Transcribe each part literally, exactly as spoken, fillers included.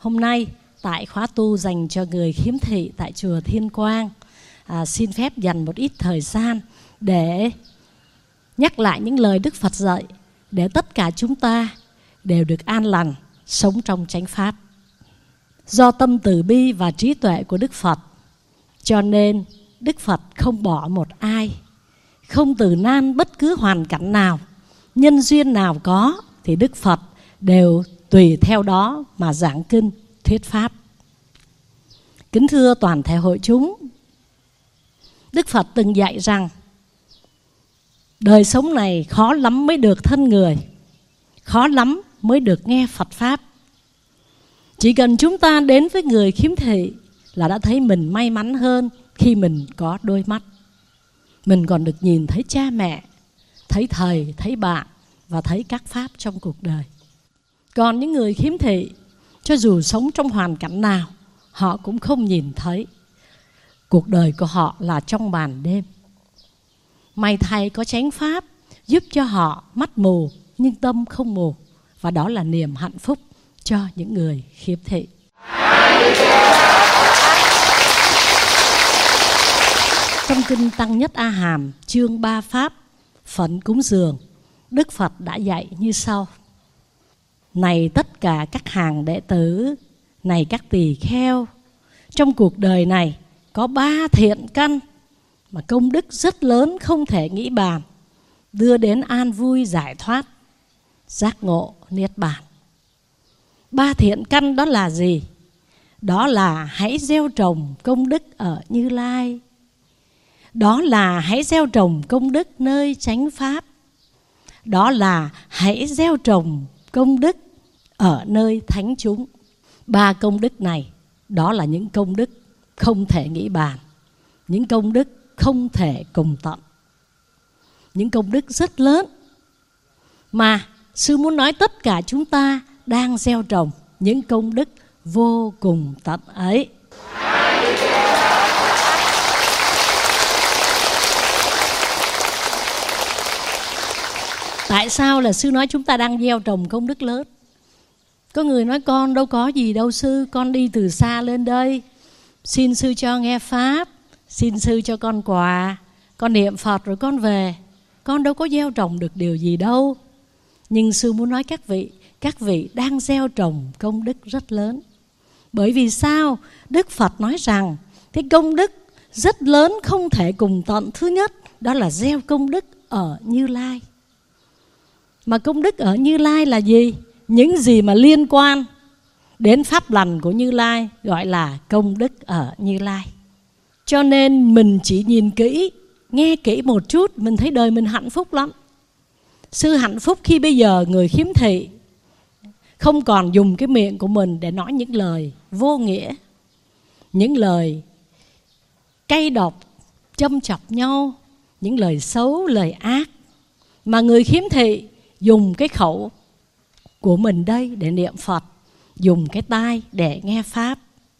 Hôm nay tại khóa tu dành cho người khiếm thị tại chùa Thiên Quang, à, xin phép dành một ít thời gian để nhắc lại những lời Đức Phật dạy, để tất cả chúng ta đều được an lành, sống trong chánh pháp. Do tâm từ bi và trí tuệ của Đức Phật, cho nên Đức Phật không bỏ một ai, không từ nan bất cứ hoàn cảnh nào, nhân duyên nào có thì Đức Phật đều tùy theo đó mà giảng kinh, thuyết pháp. Kính thưa toàn thể hội chúng, Đức Phật từng dạy rằng đời sống này khó lắm mới được thân người, khó lắm mới được nghe Phật pháp. Chỉ cần chúng ta đến với người khiếm thị là đã thấy mình may mắn hơn khi mình có đôi mắt. Mình còn được nhìn thấy cha mẹ, thấy thầy, thấy bạn và thấy các pháp trong cuộc đời. Còn những người khiếm thị, cho dù sống trong hoàn cảnh nào, họ cũng không nhìn thấy. Cuộc đời của họ là trong màn đêm. May thay có chánh pháp giúp cho họ mắt mù nhưng tâm không mù, và đó là niềm hạnh phúc cho những người khiếm thị. Trong kinh Tăng Nhất A Hàm chương ba pháp phận cúng dường, Đức Phật đã dạy như sau: này tất cả các hàng đệ tử, này các tỳ kheo, trong cuộc đời này có ba thiện căn mà công đức rất lớn không thể nghĩ bàn, đưa đến an vui giải thoát, giác ngộ niết bàn. Ba thiện căn đó là gì? Đó là hãy gieo trồng công đức ở Như Lai, đó là hãy gieo trồng công đức nơi chánh pháp, đó là hãy gieo trồng công đức ở nơi thánh chúng. Ba công đức này, đó là những công đức không thể nghĩ bàn, những công đức không thể cùng tận, những công đức rất lớn mà Sư muốn nói tất cả chúng ta đang gieo trồng những công đức vô cùng tận ấy. Tại sao là Sư nói chúng ta đang gieo trồng công đức lớn? Có người nói con đâu có gì đâu Sư, con đi từ xa lên đây, xin Sư cho nghe pháp, xin Sư cho con quà, con niệm Phật rồi con về, con đâu có gieo trồng được điều gì đâu. Nhưng Sư muốn nói các vị, các vị đang gieo trồng công đức rất lớn. Bởi vì sao? Đức Phật nói rằng cái công đức rất lớn không thể cùng tận. Thứ nhất, đó là gieo công đức ở Như Lai. Mà công đức ở Như Lai là gì? Những gì mà liên quan đến pháp lành của Như Lai gọi là công đức ở Như Lai. Cho nên mình chỉ nhìn kỹ, nghe kỹ một chút, mình thấy đời mình hạnh phúc lắm. Sư hạnh phúc khi bây giờ người khiếm thị không còn dùng cái miệng của mình để nói những lời vô nghĩa, những lời cay độc, châm chọc nhau, những lời xấu, lời ác. Mà người khiếm thị dùng cái khẩu của mình đây để niệm Phật, dùng cái tai để nghe pháp,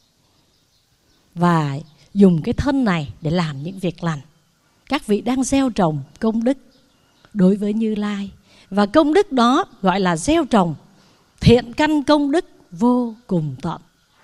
và dùng cái thân này để làm những việc lành. Các vị đang gieo trồng công đức đối với Như Lai. Và công đức đó gọi là gieo trồng thiện căn công đức vô cùng tận.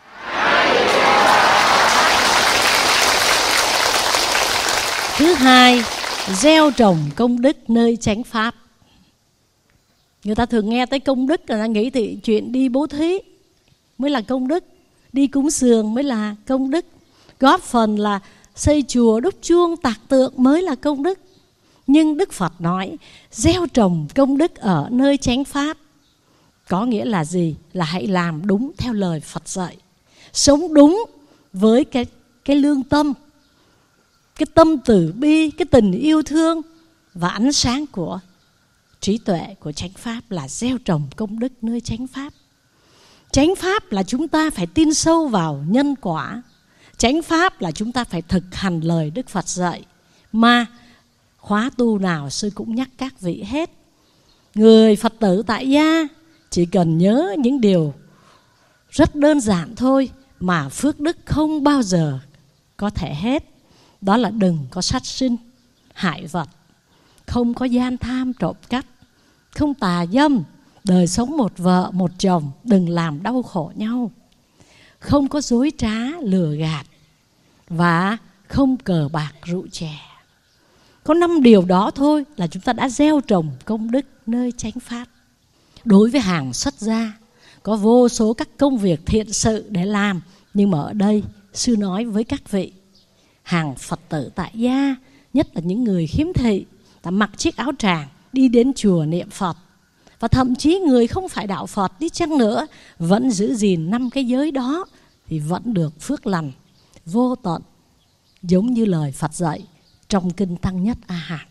Thứ hai, gieo trồng công đức nơi chánh pháp. Người ta thường nghe tới công đức, người ta nghĩ thì chuyện đi bố thí mới là công đức, đi cúng dường mới là công đức, góp phần là xây chùa, đúc chuông, tạc tượng mới là công đức. Nhưng Đức Phật nói gieo trồng công đức ở nơi chánh pháp có nghĩa là gì? Là hãy làm đúng theo lời Phật dạy, sống đúng với cái, cái lương tâm, cái tâm từ bi, cái tình yêu thương và ánh sáng của trí tuệ của chánh pháp là gieo trồng công đức nơi chánh pháp. Chánh pháp là chúng ta phải tin sâu vào nhân quả. Chánh pháp là chúng ta phải thực hành lời Đức Phật dạy. Mà khóa tu nào Sư cũng nhắc các vị hết. Người Phật tử tại gia chỉ cần nhớ những điều rất đơn giản thôi mà phước đức không bao giờ có thể hết. Đó là đừng có sát sinh, hại vật, không có gian tham trộm cắp, không tà dâm, đời sống một vợ một chồng, đừng làm đau khổ nhau. không có dối trá lừa gạt, và không cờ bạc rượu chè. Có năm điều đó thôi là chúng ta đã gieo trồng công đức nơi chánh pháp. Đối với hàng xuất gia, có vô số các công việc thiện sự để làm, nhưng mà ở đây sư nói với các vị hàng Phật tử tại gia, nhất là những người khiếm thị, ta mặc chiếc áo tràng đi đến chùa niệm Phật. Và thậm chí người không phải đạo Phật đi chăng nữa, vẫn giữ gìn năm cái giới đó, thì vẫn được phước lành vô tận, giống như lời Phật dạy trong kinh Tăng Nhất A Hàm.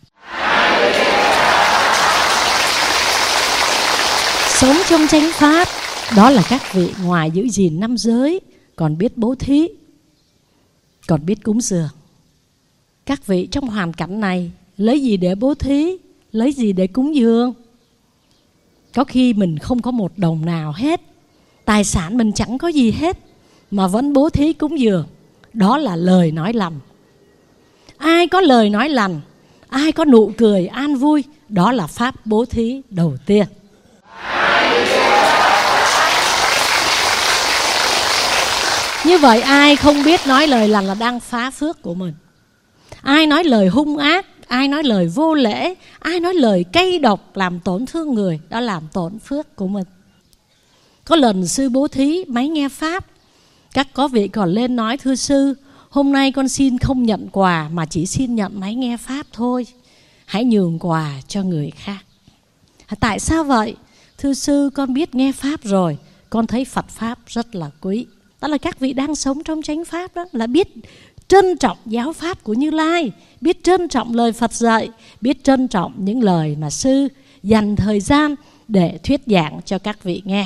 Sống trong chánh pháp, đó là các vị ngoài giữ gìn năm giới, còn biết bố thí, còn biết cúng dường. Các vị trong hoàn cảnh này lấy gì để bố thí, lấy gì để cúng dường? Có khi mình không có một đồng nào hết, tài sản mình chẳng có gì hết, mà vẫn bố thí cúng dường. Đó là lời nói lành. Ai có lời nói lành, ai có nụ cười an vui, đó là pháp bố thí đầu tiên. Như vậy ai không biết nói lời lành là đang phá phước của mình. Ai nói lời hung ác, ai nói lời vô lễ, ai nói lời cay độc làm tổn thương người, đó làm tổn phước của mình. Có lần sư bố thí máy nghe pháp, các có vị còn lên nói: thưa sư, hôm nay con xin không nhận quà mà chỉ xin nhận máy nghe pháp thôi, hãy nhường quà cho người khác. Tại sao vậy? Thưa sư, con biết nghe pháp rồi, con thấy Phật pháp rất là quý. Đó là các vị đang sống trong chánh pháp, đó là biết trân trọng giáo pháp của Như Lai, biết trân trọng lời Phật dạy, biết trân trọng những lời mà sư dành thời gian để thuyết giảng cho các vị nghe.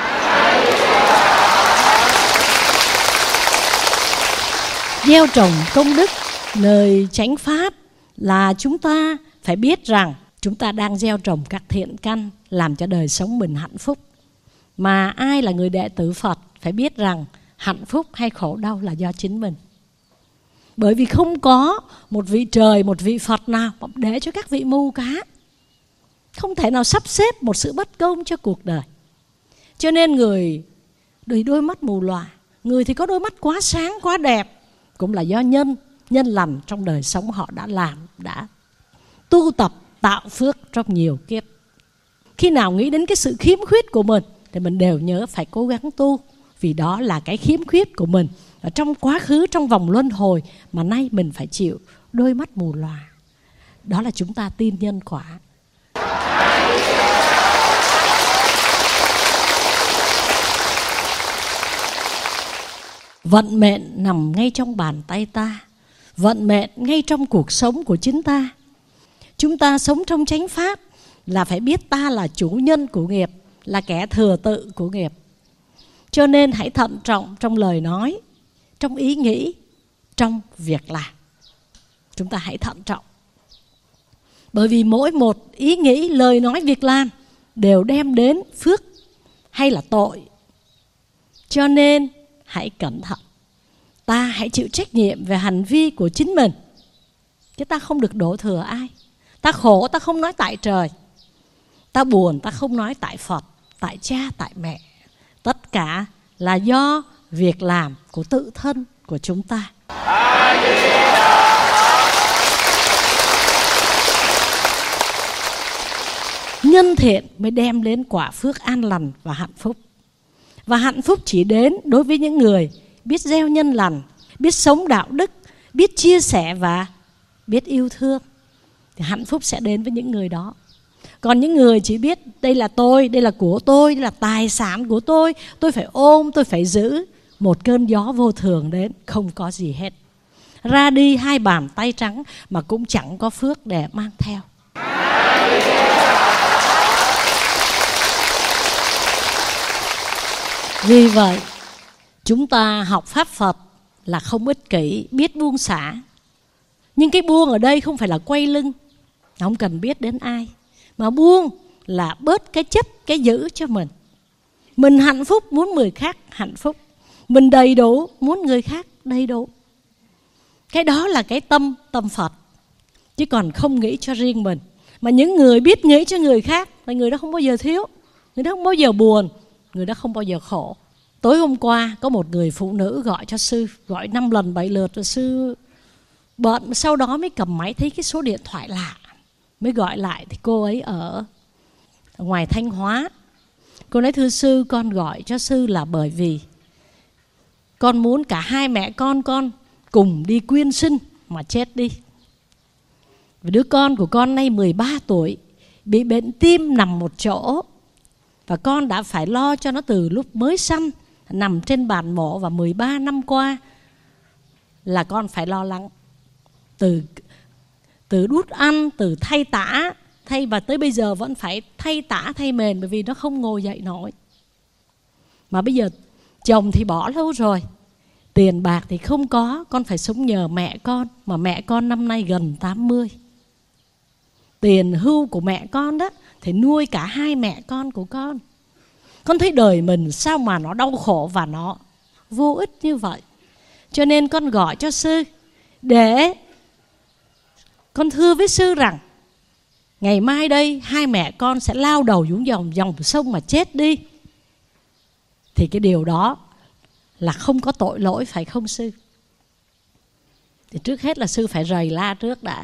Gieo trồng công đức nơi chánh pháp là chúng ta phải biết rằng chúng ta đang gieo trồng các thiện căn làm cho đời sống mình hạnh phúc. Mà ai là người đệ tử Phật phải biết rằng hạnh phúc hay khổ đau là do chính mình. Bởi vì không có một vị trời, một vị Phật nào để cho các vị mù cá. Không thể nào sắp xếp một sự bất công cho cuộc đời. Cho nên người đôi đôi mắt mù lòa, người thì có đôi mắt quá sáng, quá đẹp, cũng là do nhân, nhân lành trong đời sống họ đã làm, đã tu tập, tạo phước trong nhiều kiếp. Khi nào nghĩ đến cái sự khiếm khuyết của mình thì mình đều nhớ phải cố gắng tu, vì đó là cái khiếm khuyết của mình ở trong quá khứ, trong vòng luân hồi mà nay mình phải chịu đôi mắt mù lòa. Đó là chúng ta tin nhân quả. Vận mệnh nằm ngay trong bàn tay ta, vận mệnh ngay trong cuộc sống của chính ta. Chúng ta sống trong chánh pháp là phải biết ta là chủ nhân của nghiệp, là kẻ thừa tự của nghiệp. Cho nên hãy thận trọng trong lời nói, trong ý nghĩ, trong việc làm. Chúng ta hãy thận trọng. Bởi vì mỗi một ý nghĩ, lời nói, việc làm đều đem đến phước hay là tội. Cho nên hãy cẩn thận. Ta hãy chịu trách nhiệm về hành vi của chính mình, chứ ta không được đổ thừa ai. Ta khổ ta không nói tại trời, ta buồn ta không nói tại Phật, tại cha, tại mẹ. Tất cả là do việc làm của tự thân của chúng ta. Nhân thiện mới đem đến quả phước an lành và hạnh phúc. Và hạnh phúc chỉ đến đối với những người biết gieo nhân lành, biết sống đạo đức, biết chia sẻ và biết yêu thương. Thì hạnh phúc sẽ đến với những người đó. Còn những người chỉ biết đây là tôi, đây là của tôi, đây là tài sản của tôi, tôi phải ôm, tôi phải giữ, một cơn gió vô thường đến, không có gì hết. Ra đi hai bàn tay trắng mà cũng chẳng có phước để mang theo. Vì vậy, chúng ta học Pháp Phật là không ích kỷ, biết buông xả. Nhưng cái buông ở đây không phải là quay lưng, không cần biết đến ai. Mà buông là bớt cái chấp, cái giữ cho mình. Mình hạnh phúc muốn người khác hạnh phúc. Mình đầy đủ muốn người khác đầy đủ. Cái đó là cái tâm, tâm Phật. Chứ còn không nghĩ cho riêng mình. Mà những người biết nghĩ cho người khác là người đó không bao giờ thiếu, người đó không bao giờ buồn, người đó không bao giờ khổ. Tối hôm qua có một người phụ nữ gọi cho sư, gọi năm lần bảy lượt rồi sư bận, sau đó mới cầm máy thấy cái số điện thoại lạ, mới gọi lại. Thì cô ấy ở ngoài Thanh Hóa. Cô nói thưa sư, con gọi cho sư là bởi vì con muốn cả hai mẹ con con cùng đi quyên sinh mà chết đi. Vì đứa con của con nay mười ba tuổi, bị bệnh tim nằm một chỗ, và con đã phải lo cho nó từ lúc mới sanh, nằm trên bàn mổ, và mười ba năm qua là con phải lo lắng. Từ từ đút ăn, từ thay tã, thay và tới bây giờ vẫn phải thay tã thay mền, bởi vì nó không ngồi dậy nổi. Mà bây giờ chồng thì bỏ lâu rồi, tiền bạc thì không có, con phải sống nhờ mẹ con, mà mẹ con năm nay gần tám mươi. Tiền hưu của mẹ con đó thì nuôi cả hai mẹ con của con. Con thấy đời mình sao mà nó đau khổ và nó vô ích như vậy. Cho nên con gọi cho sư để con thưa với sư rằng ngày mai đây hai mẹ con sẽ lao đầu xuống dòng dòng sông mà chết đi. Thì cái điều đó là không có tội lỗi, phải không sư? Thì trước hết là sư phải rầy la trước đã.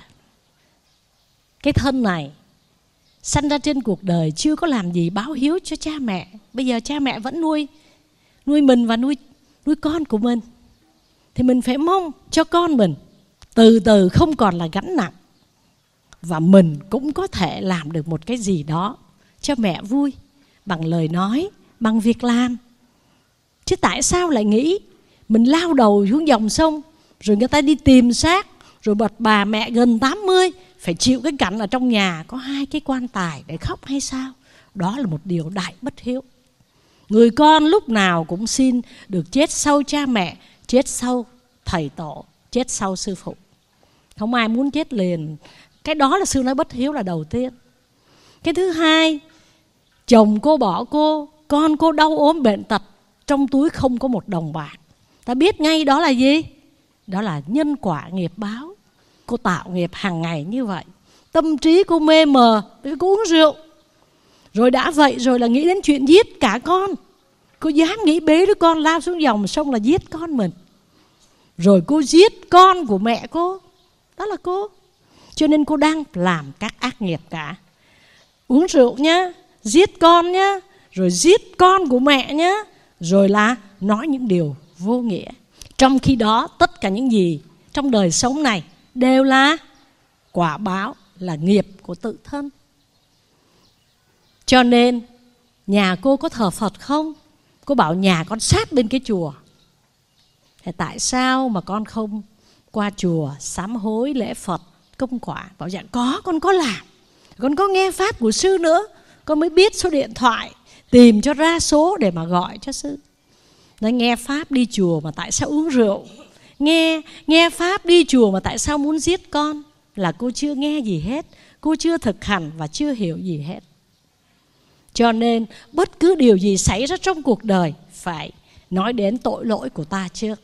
Cái thân này sanh ra trên cuộc đời chưa có làm gì báo hiếu cho cha mẹ. Bây giờ cha mẹ vẫn nuôi nuôi mình và nuôi nuôi con của mình, thì mình phải mong cho con mình từ từ không còn là gánh nặng, và mình cũng có thể làm được một cái gì đó cho mẹ vui, bằng lời nói, bằng việc làm. Chứ tại sao lại nghĩ mình lao đầu xuống dòng sông, rồi người ta đi tìm xác, rồi bật bà mẹ gần tám mươi phải chịu cái cảnh ở trong nhà có hai cái quan tài để khóc hay sao? Đó là một điều đại bất hiếu. Người con lúc nào cũng xin được chết sau cha mẹ, chết sau thầy tổ, chết sau sư phụ. Không ai muốn chết liền. Cái đó là sư nói bất hiếu là đầu tiên. Cái thứ hai, chồng cô bỏ cô, con cô đau ốm bệnh tật, trong túi không có một đồng bạc. Ta biết ngay đó là gì? Đó là nhân quả nghiệp báo. Cô tạo nghiệp hàng ngày như vậy. Tâm trí cô mê mờ, cô uống rượu. Rồi đã vậy rồi là nghĩ đến chuyện giết cả con. Cô dám nghĩ bế đứa con lao xuống dòng sông là giết con mình. Rồi cô giết con của mẹ cô. Đó là cô. Cho nên cô đang làm các ác nghiệp cả. Uống rượu nhá, giết con nhá, rồi giết con của mẹ nhá, rồi là nói những điều vô nghĩa. Trong khi đó tất cả những gì trong đời sống này đều là quả báo, là nghiệp của tự thân. Cho nên nhà cô có thờ Phật không? Cô bảo nhà con sát bên cái chùa. Thế tại sao mà con không qua chùa sám hối lễ Phật công quả? Bảo dạ có, con có làm. Con có nghe pháp của sư nữa, con mới biết số điện thoại, tìm cho ra số để mà gọi cho sư. Nói nghe pháp đi chùa mà tại sao uống rượu? Nghe nghe pháp đi chùa mà tại sao muốn giết con? Là cô chưa nghe gì hết, cô chưa thực hành và chưa hiểu gì hết. Cho nên bất cứ điều gì xảy ra trong cuộc đời phải nói đến tội lỗi của ta trước.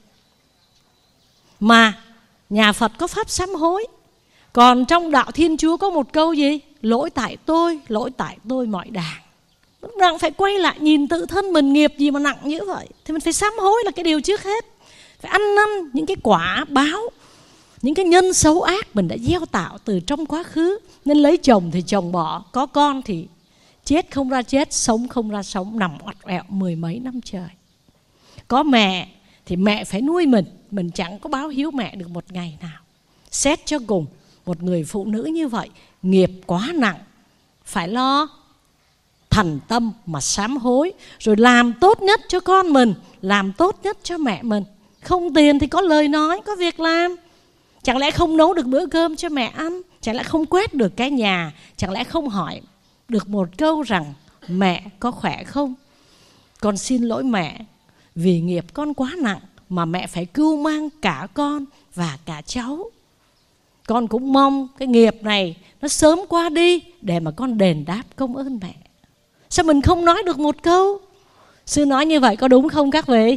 Mà nhà Phật có pháp sám hối. Còn trong đạo Thiên Chúa có một câu gì? Lỗi tại tôi, lỗi tại tôi mọi đàng. Lúc nào phải quay lại nhìn tự thân mình, nghiệp gì mà nặng như vậy. Thì mình phải sám hối là cái điều trước hết. Phải ăn năn những cái quả báo, những cái nhân xấu ác mình đã gieo tạo từ trong quá khứ. Nên lấy chồng thì chồng bỏ, có con thì chết không ra chết, sống không ra sống, nằm oặt ẹo mười mấy năm trời. Có mẹ thì mẹ phải nuôi mình, mình chẳng có báo hiếu mẹ được một ngày nào. Xét cho cùng, một người phụ nữ như vậy, nghiệp quá nặng, phải lo thành tâm mà sám hối, rồi làm tốt nhất cho con mình, làm tốt nhất cho mẹ mình. Không tiền thì có lời nói, có việc làm. Chẳng lẽ không nấu được bữa cơm cho mẹ ăn? Chẳng lẽ không quét được cái nhà? Chẳng lẽ không hỏi được một câu rằng mẹ có khỏe không? Con xin lỗi mẹ, vì nghiệp con quá nặng mà mẹ phải cưu mang cả con và cả cháu. Con cũng mong cái nghiệp này nó sớm qua đi để mà con đền đáp công ơn mẹ. Sao mình không nói được một câu? Sư nói như vậy có đúng không các vị?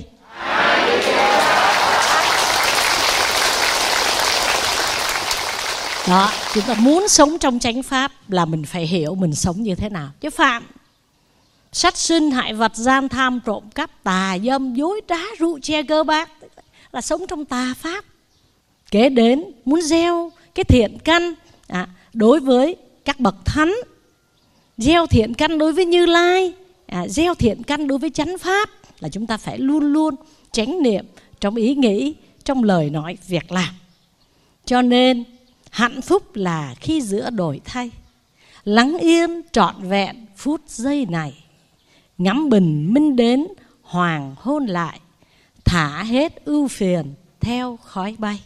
Đó, chúng ta muốn sống trong chánh pháp là mình phải hiểu mình sống như thế nào. Chứ phạm sát sinh, hại vật, gian tham, trộm cắp, tà dâm, dối trá, rượu chè, cờ bạc, là sống trong tà pháp. Kế đến muốn gieo cái thiện căn à, đối với các bậc thánh, gieo thiện căn đối với Như Lai, à, gieo thiện căn đối với chánh pháp, là chúng ta phải luôn luôn chánh niệm trong ý nghĩ, trong lời nói, việc làm. Cho nên hạnh phúc là khi giữa đổi thay, lắng yên trọn vẹn phút giây này, ngắm bình minh đến hoàng hôn lại, thả hết ưu phiền theo khói bay.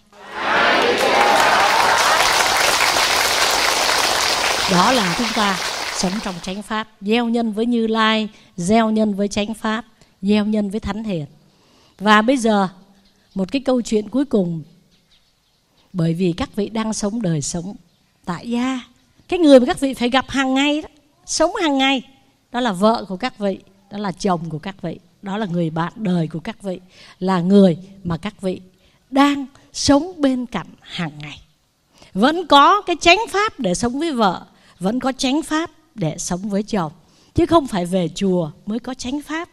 Đó là chúng ta sống trong chánh pháp, gieo nhân với Như Lai, gieo nhân với chánh pháp, gieo nhân với thánh hiền. Và bây giờ một cái câu chuyện cuối cùng, bởi vì các vị đang sống đời sống tại gia, cái người mà các vị phải gặp hàng ngày đó, sống hàng ngày, đó là vợ của các vị, đó là chồng của các vị, đó là người bạn đời của các vị, là người mà các vị đang sống bên cạnh hàng ngày. Vẫn có cái chánh pháp để sống với vợ, vẫn có chánh pháp để sống với chồng, chứ không phải về chùa mới có chánh pháp.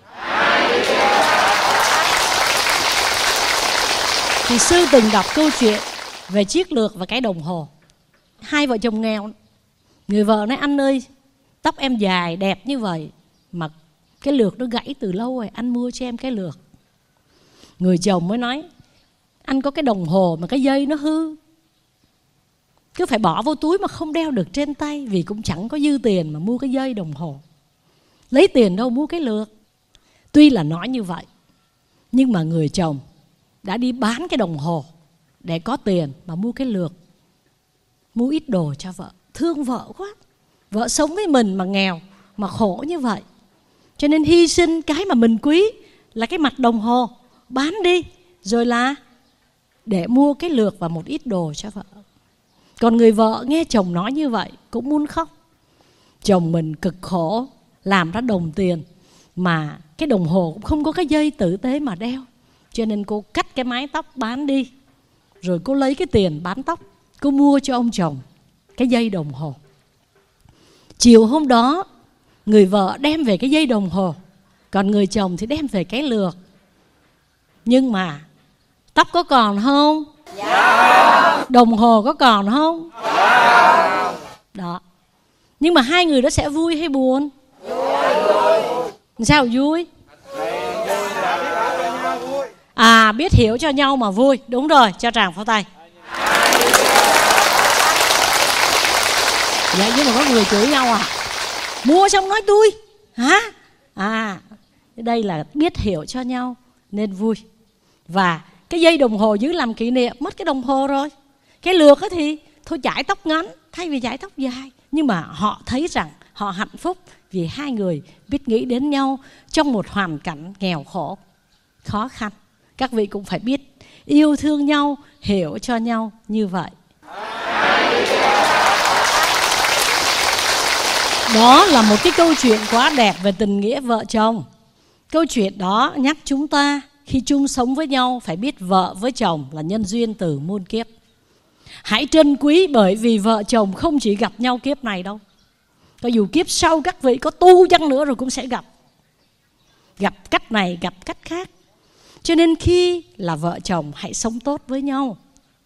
Thì sư từng đọc câu chuyện về chiếc lược và cái đồng hồ. Hai vợ chồng nghèo, người vợ nói: anh ơi, tóc em dài đẹp như vậy mà cái lược nó gãy từ lâu rồi, anh mua cho em cái lược. Người chồng mới nói: anh có cái đồng hồ mà cái dây nó hư, cứ phải bỏ vô túi mà không đeo được trên tay, vì cũng chẳng có dư tiền mà mua cái dây đồng hồ, lấy tiền đâu mua cái lược. Tuy là nói như vậy, nhưng mà người chồng đã đi bán cái đồng hồ để có tiền mà mua cái lược, mua ít đồ cho vợ. Thương vợ quá, vợ sống với mình mà nghèo mà khổ như vậy, cho nên hy sinh cái mà mình quý là cái mặt đồng hồ, bán đi rồi là để mua cái lược và một ít đồ cho vợ. Còn người vợ nghe chồng nói như vậy cũng muốn khóc. Chồng mình cực khổ làm ra đồng tiền mà cái đồng hồ cũng không có cái dây tử tế mà đeo, cho nên cô cắt cái mái tóc bán đi, rồi cô lấy cái tiền bán tóc, cô mua cho ông chồng cái dây đồng hồ. Chiều hôm đó, người vợ đem về cái dây đồng hồ, còn người chồng thì đem về cái lược. Nhưng mà tóc có còn không? Dạ. Đồng hồ có còn không? Dạ. Đó. Nhưng mà hai người đó sẽ vui hay buồn? Vui. Sao vui? À, biết hiểu cho nhau mà vui. Đúng rồi, cho tràng pháo tay. Vậy nhưng mà có người chửi nhau à? Mua xong nói tôi hả? À, đây là biết hiểu cho nhau nên vui. Và cái dây đồng hồ giữ làm kỷ niệm, mất cái đồng hồ rồi. Cái lược ấy thì thôi chải tóc ngắn thay vì chải tóc dài. Nhưng mà họ thấy rằng họ hạnh phúc vì hai người biết nghĩ đến nhau trong một hoàn cảnh nghèo khổ, khó khăn. Các vị cũng phải biết yêu thương nhau, hiểu cho nhau như vậy. Đó là một cái câu chuyện quá đẹp về tình nghĩa vợ chồng. Câu chuyện đó nhắc chúng ta khi chung sống với nhau phải biết vợ với chồng là nhân duyên từ muôn kiếp. Hãy trân quý, bởi vì vợ chồng không chỉ gặp nhau kiếp này đâu. Có dù kiếp sau các vị có tu chăng nữa rồi cũng sẽ gặp. Gặp cách này, gặp cách khác. Cho nên khi là vợ chồng hãy sống tốt với nhau.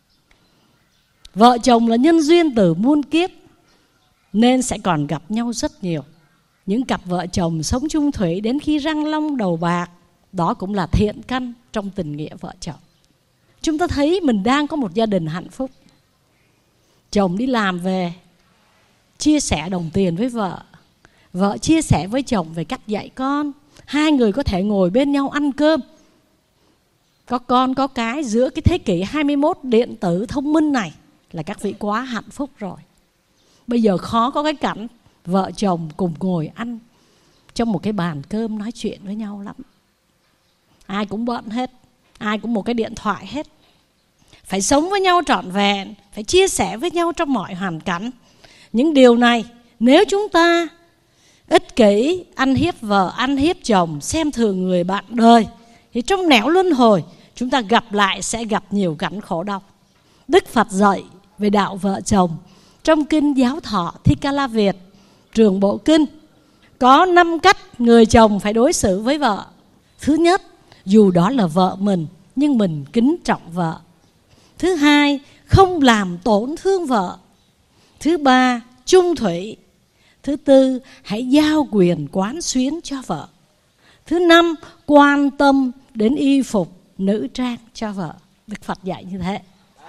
Vợ chồng là nhân duyên từ muôn kiếp, nên sẽ còn gặp nhau rất nhiều. Những cặp vợ chồng sống chung thủy đến khi răng long đầu bạc, đó cũng là thiện căn trong tình nghĩa vợ chồng. Chúng ta thấy mình đang có một gia đình hạnh phúc. Chồng đi làm về, chia sẻ đồng tiền với vợ, vợ chia sẻ với chồng về cách dạy con. Hai người có thể ngồi bên nhau ăn cơm, có con có cái. Giữa cái thế kỷ hai mươi mốt điện tử thông minh này là các vị quá hạnh phúc rồi. Bây giờ khó có cái cảnh vợ chồng cùng ngồi ăn trong một cái bàn cơm nói chuyện với nhau lắm. Ai cũng bận hết, ai cũng một cái điện thoại hết. Phải sống với nhau trọn vẹn, phải chia sẻ với nhau trong mọi hoàn cảnh. Những điều này nếu chúng ta ích kỷ, ăn hiếp vợ, ăn hiếp chồng, xem thường người bạn đời, thì trong nẻo luân hồi chúng ta gặp lại sẽ gặp nhiều cảnh khổ đau. Đức Phật dạy về đạo vợ chồng trong kinh Giáo Thọ Thích Ca La Việt, Trường Bộ Kinh, Có năm cách người chồng phải đối xử với vợ. Thứ nhất, dù đó là vợ mình nhưng mình kính trọng vợ. Thứ hai, không làm tổn thương vợ. Thứ ba, trung thủy. Thứ tư, hãy giao quyền quán xuyến cho vợ. Thứ năm, quan tâm đến y phục, nữ trang cho vợ. Đức Phật dạy như thế.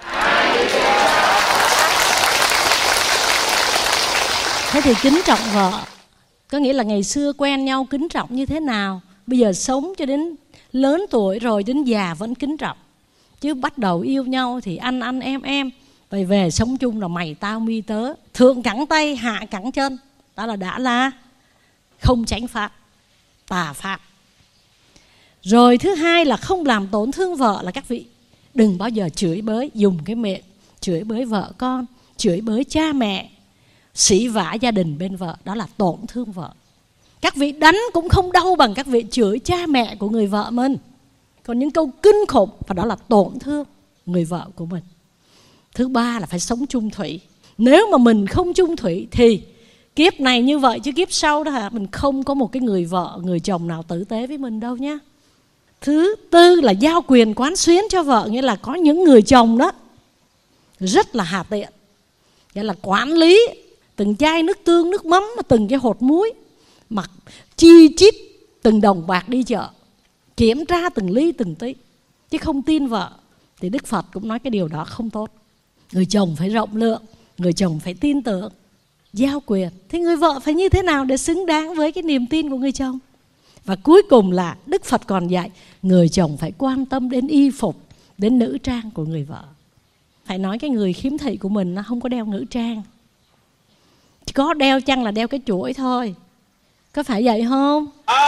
Thế thì kính trọng vợ có nghĩa là ngày xưa quen nhau kính trọng như thế nào, bây giờ sống cho đến lớn tuổi rồi đến già vẫn kính trọng. Chứ bắt đầu yêu nhau thì anh anh em em, vậy về sống chung là mày tao mi tớ, thượng cẳng tay hạ cẳng chân, đó là đã là không chánh pháp, tà pháp. Rồi thứ hai là không làm tổn thương vợ, là các vị đừng bao giờ chửi bới, dùng cái miệng chửi bới vợ con, chửi bới cha mẹ, sỉ vả gia đình bên vợ, đó là tổn thương vợ. Các vị đánh cũng không đau bằng các vị chửi cha mẹ của người vợ mình. Còn những câu kinh khủng, và đó là tổn thương người vợ của mình. Thứ ba là phải sống chung thủy. Nếu mà mình không chung thủy thì kiếp này như vậy, chứ kiếp sau đó hả, mình không có một cái người vợ, người chồng nào tử tế với mình đâu nhá. Thứ tư là giao quyền quán xuyến cho vợ, nghĩa là có những người chồng đó rất là hà tiện, nghĩa là quản lý từng chai nước tương, nước mắm, từng cái hột muối, mặc chi chít từng đồng bạc đi chợ, kiểm tra từng ly từng tí, chứ không tin vợ. Thì Đức Phật cũng nói cái điều đó không tốt. Người chồng phải rộng lượng, người chồng phải tin tưởng, giao quyền. Thế người vợ phải như thế nào để xứng đáng với cái niềm tin của người chồng? Và cuối cùng là Đức Phật còn dạy người chồng phải quan tâm đến y phục, đến nữ trang của người vợ. Phải nói cái người khiếm thị của mình nó không có đeo nữ trang, chỉ có đeo chăng là đeo cái chuỗi thôi. Có phải vậy không?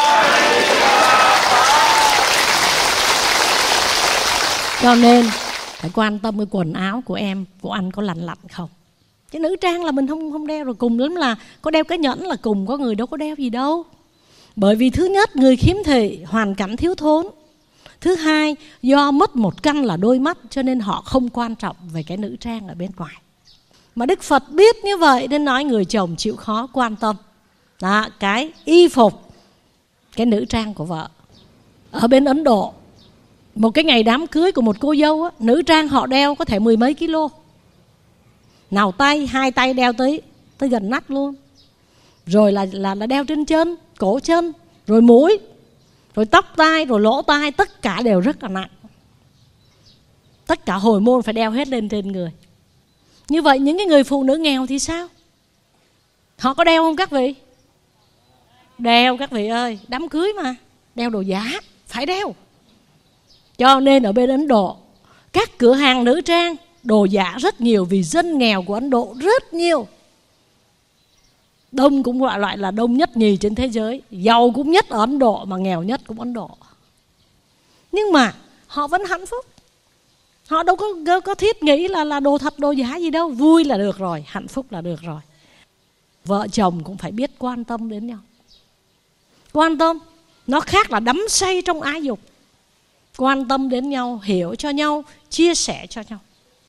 Cho nên phải quan tâm cái quần áo của em, của anh có lành lặn không. Cái nữ trang là mình không không đeo, rồi cùng lắm là có đeo cái nhẫn là cùng, có người đâu có đeo gì đâu. Bởi vì thứ nhất, người khiếm thị hoàn cảnh thiếu thốn. Thứ hai, do mất một căn là đôi mắt, cho nên họ không quan trọng về cái nữ trang ở bên ngoài. Mà Đức Phật biết như vậy nên nói người chồng chịu khó quan tâm đó, cái y phục, cái nữ trang của vợ. Ở bên Ấn Độ, một cái ngày đám cưới của một cô dâu á, nữ trang họ đeo có thể mười mấy kilo. Nào tay, hai tay đeo tới tới gần nách luôn. Rồi là, là, là đeo trên chân, cổ chân, rồi mũi, rồi tóc tai, rồi lỗ tai, tất cả đều rất là nặng. Tất cả hồi môn phải đeo hết lên trên người. Như vậy những cái người phụ nữ nghèo thì sao? Họ có đeo không các vị? Đeo các vị ơi, đám cưới mà, đeo đồ giả, phải đeo. Cho nên ở bên Ấn Độ, các cửa hàng nữ trang, đồ giả rất nhiều, vì dân nghèo của Ấn Độ rất nhiều. Đông cũng gọi loại là đông nhất nhì trên thế giới, giàu cũng nhất ở Ấn Độ mà nghèo nhất cũng Ấn Độ. Nhưng mà họ vẫn hạnh phúc. Họ đâu có, có, có thiết nghĩ là, là đồ thật đồ giả gì đâu. Vui là được rồi, hạnh phúc là được rồi. Vợ chồng cũng phải biết quan tâm đến nhau. Quan tâm, nó khác là đắm say trong ái dục. Quan tâm đến nhau, hiểu cho nhau, chia sẻ cho nhau.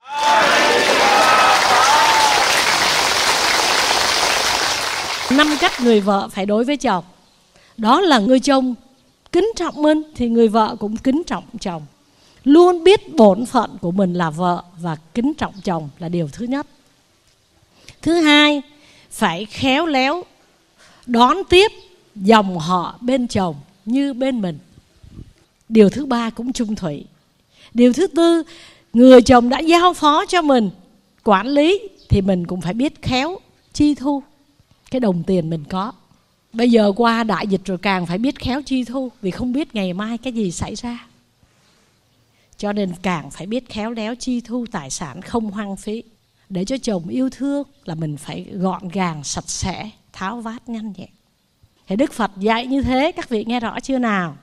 Năm cách người vợ phải đối với chồng. Đó là người chồng kính trọng mình thì người vợ cũng kính trọng chồng. Luôn biết bổn phận của mình là vợ và kính trọng chồng là điều thứ nhất. Thứ hai, phải khéo léo đón tiếp dòng họ bên chồng như bên mình. Điều thứ ba cũng chung thủy. Điều thứ tư, người chồng đã giao phó cho mình quản lý thì mình cũng phải biết khéo chi thu cái đồng tiền mình có. Bây giờ qua đại dịch rồi càng phải biết khéo chi thu, vì không biết ngày mai cái gì xảy ra. Cho nên càng phải biết khéo léo chi thu tài sản, không hoang phí. Để cho chồng yêu thương là mình phải gọn gàng, sạch sẽ, tháo vát nhanh nhẹn. Thì Đức Phật dạy như thế, các vị nghe rõ chưa nào?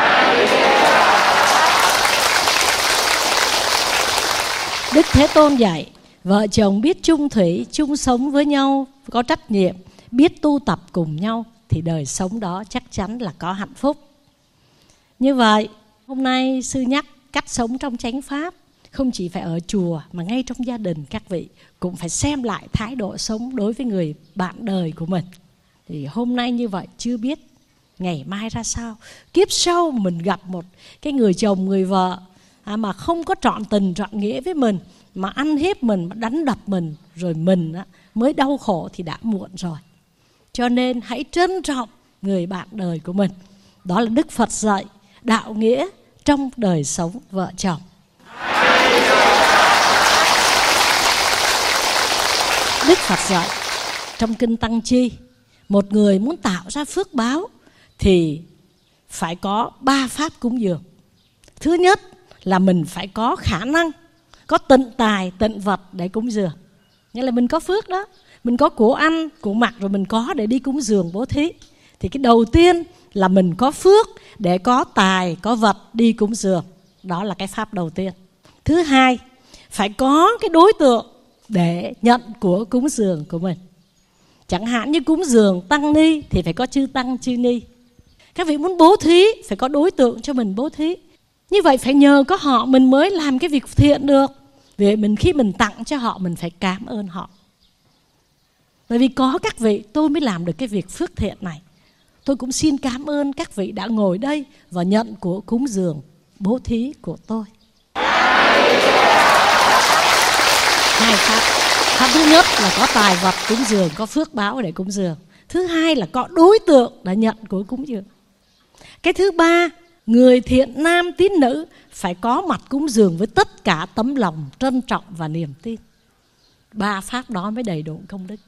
Đức Thế Tôn dạy vợ chồng biết chung thủy, chung sống với nhau, có trách nhiệm, biết tu tập cùng nhau thì đời sống đó chắc chắn là có hạnh phúc. Như vậy, hôm nay sư nhắc cách sống trong chánh pháp, không chỉ phải ở chùa mà ngay trong gia đình các vị cũng phải xem lại thái độ sống đối với người bạn đời của mình. Thì hôm nay như vậy chưa biết ngày mai ra sao. Kiếp sau mình gặp một cái người chồng, người vợ à, mà không có trọn tình trọn nghĩa với mình, mà ăn hiếp mình, mà đánh đập mình, rồi mình á, mới đau khổ thì đã muộn rồi. Cho nên hãy trân trọng người bạn đời của mình. Đó là Đức Phật dạy đạo nghĩa trong đời sống vợ chồng. Đức Phật dạy trong Kinh Tăng Chi, một người muốn tạo ra phước báo thì phải có ba pháp cúng dường. Thứ nhất là mình phải có khả năng, có tịnh tài, tịnh vật để cúng dường. Nghĩa là mình có phước đó, mình có của ăn, của mặc, rồi mình có để đi cúng dường bố thí. Thì cái đầu tiên là mình có phước để có tài, có vật đi cúng dường. Đó là cái pháp đầu tiên. Thứ hai, phải có cái đối tượng để nhận của cúng dường của mình. Chẳng hạn như cúng dường tăng ni thì phải có chư tăng chư ni. Các vị muốn bố thí phải có đối tượng cho mình bố thí. Như vậy phải nhờ có họ mình mới làm cái việc thiện được. Vì mình khi mình tặng cho họ mình phải cảm ơn họ. Bởi vì có các vị tôi mới làm được cái việc phước thiện này. Tôi cũng xin cảm ơn các vị đã ngồi đây và nhận của cúng dường bố thí của tôi. Hai pháp. Pháp thứ nhất là có tài vật cúng dường, có phước báo để cúng dường. Thứ hai là có đối tượng đã nhận của cúng dường. Cái thứ ba, người thiện nam tín nữ phải có mặt cúng dường với tất cả tấm lòng trân trọng và niềm tin. Ba pháp đó mới đầy đủ công đức.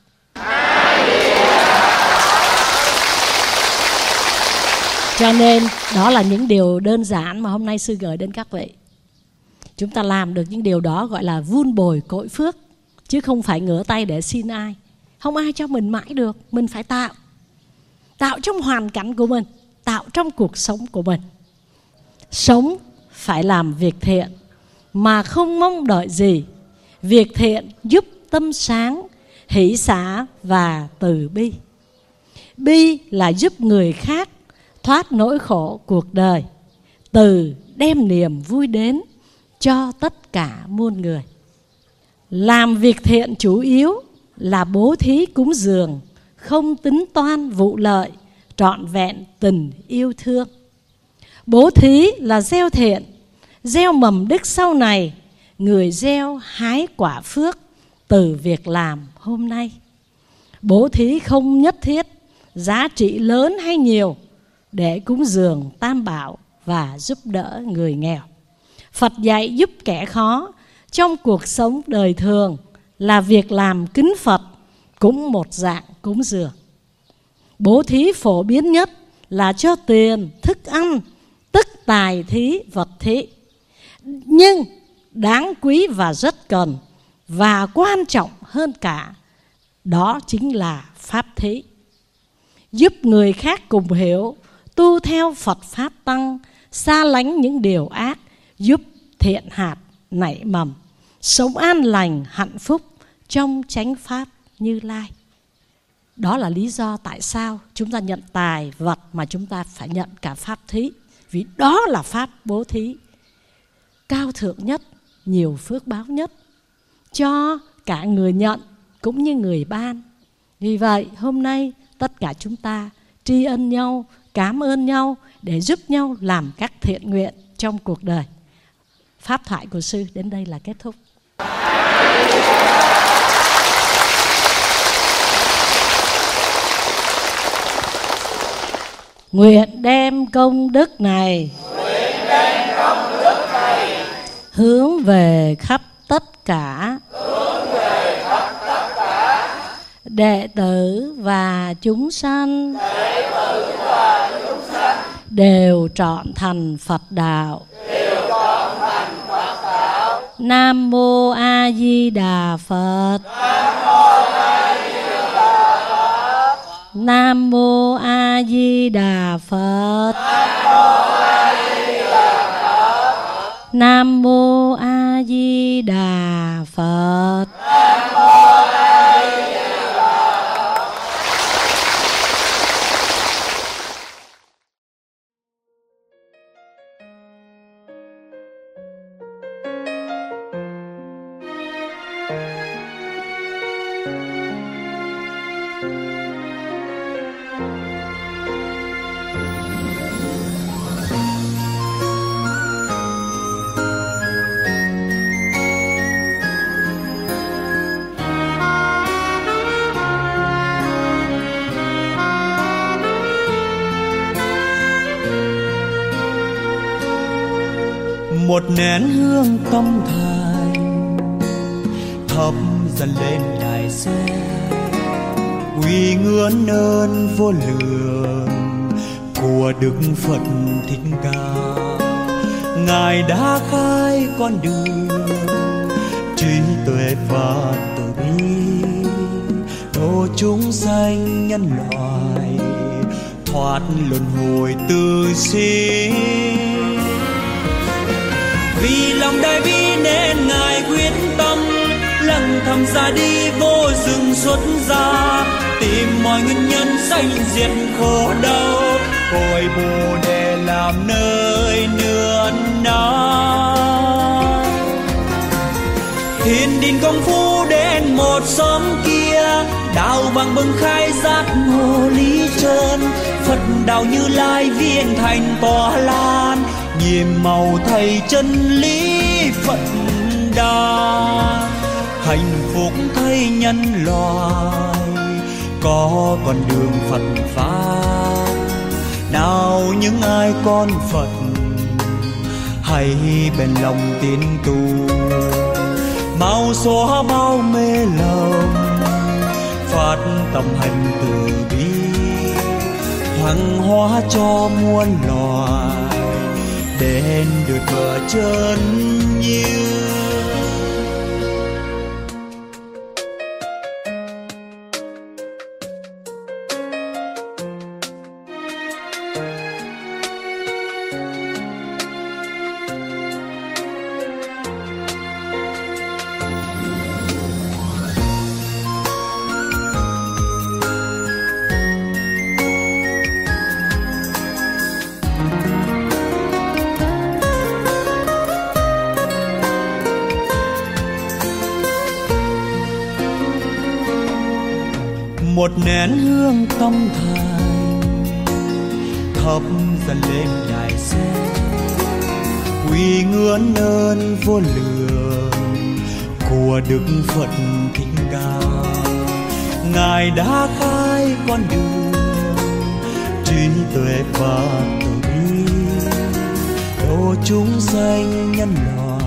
Cho nên đó là những điều đơn giản mà hôm nay sư gửi đến các vị. Chúng ta làm được những điều đó gọi là vun bồi cội phước, chứ không phải ngửa tay để xin ai. Không ai cho mình mãi được, mình phải tạo. Tạo trong hoàn cảnh của mình, tạo trong cuộc sống của mình. Sống phải làm việc thiện mà không mong đợi gì. Việc thiện giúp tâm sáng, hỷ xả và từ bi. Bi là giúp người khác thoát nỗi khổ cuộc đời. Từ đem niềm vui đến cho tất cả muôn người. Làm việc thiện chủ yếu là bố thí cúng dường, không tính toan vụ lợi, trọn vẹn tình yêu thương. Bố thí là gieo thiện, gieo mầm đức sau này. Người gieo hái quả phước từ việc làm hôm nay. Bố thí không nhất thiết giá trị lớn hay nhiều để cúng dường tam bảo và giúp đỡ người nghèo. Phật dạy giúp kẻ khó trong cuộc sống đời thường là việc làm kính Phật, cũng một dạng cúng dường. Bố thí phổ biến nhất là cho tiền, thức ăn, tức tài thí, vật thí. Nhưng đáng quý và rất cần và quan trọng hơn cả, đó chính là pháp thí. Giúp người khác cùng hiểu, tu theo Phật Pháp Tăng, xa lánh những điều ác, giúp thiện hạt nảy mầm, sống an lành, hạnh phúc trong chánh Pháp Như Lai. Đó là lý do tại sao chúng ta nhận tài vật mà chúng ta phải nhận cả pháp thí. Vì đó là pháp bố thí cao thượng nhất, nhiều phước báo nhất cho cả người nhận cũng như người ban. Vì vậy hôm nay tất cả chúng ta tri ân nhau, cảm ơn nhau để giúp nhau làm các thiện nguyện trong cuộc đời. Pháp thoại của sư đến đây là kết thúc. Nguyện đem công đức này, nguyện đem công đức này hướng về khắp tất cả, hướng về khắp tất cả đệ tử và chúng sanh, đệ tử và chúng sanh đều trọn thành Phật đạo. đều trọn thành Phật đạo. Nam mô A Di Đà Phật. Nam mô A Di Đà Phật. Nam mô A Di Đà Phật. Nam mô A Di Đà Phật. Một nén hương tâm thành thắp dần lên đài sen, quy ngưỡng ơn vô lượng của Đức Phật Thích Ca. Ngài đã khai con đường trí tuệ và từ bi, độ chúng sanh nhân loại thoát luân hồi tư sinh. Vì lòng đại bi nên Ngài quyết tâm lặng thầm ra đi vô rừng xuất gia, tìm mọi nguyên nhân sanh diệt khổ đau, cội Bồ Đề làm nơi nương náu. Thiên đình công phu đến một xóm kia, đạo vàng bừng khai giác ngộ lý chân. Phật đạo Như Lai viên thành tỏa lan, nhiệm màu thầy chân lý Phật đà. Hạnh phúc thay nhân loại có con đường Phật pháp. Nào những ai con Phật hãy bền lòng tín tu, mau xóa bao mê lầm, phát tâm hành từ bi, hằng hóa cho muôn loài đến được bờ chân như. Một nén hương tâm thành thắp dần lên đài sen, quy ngưỡng ơn vô lượng của Đức Phật Thích Ca. Ngài đã khai con đường trí tuệ và từ bi, độ chúng sanh nhân loại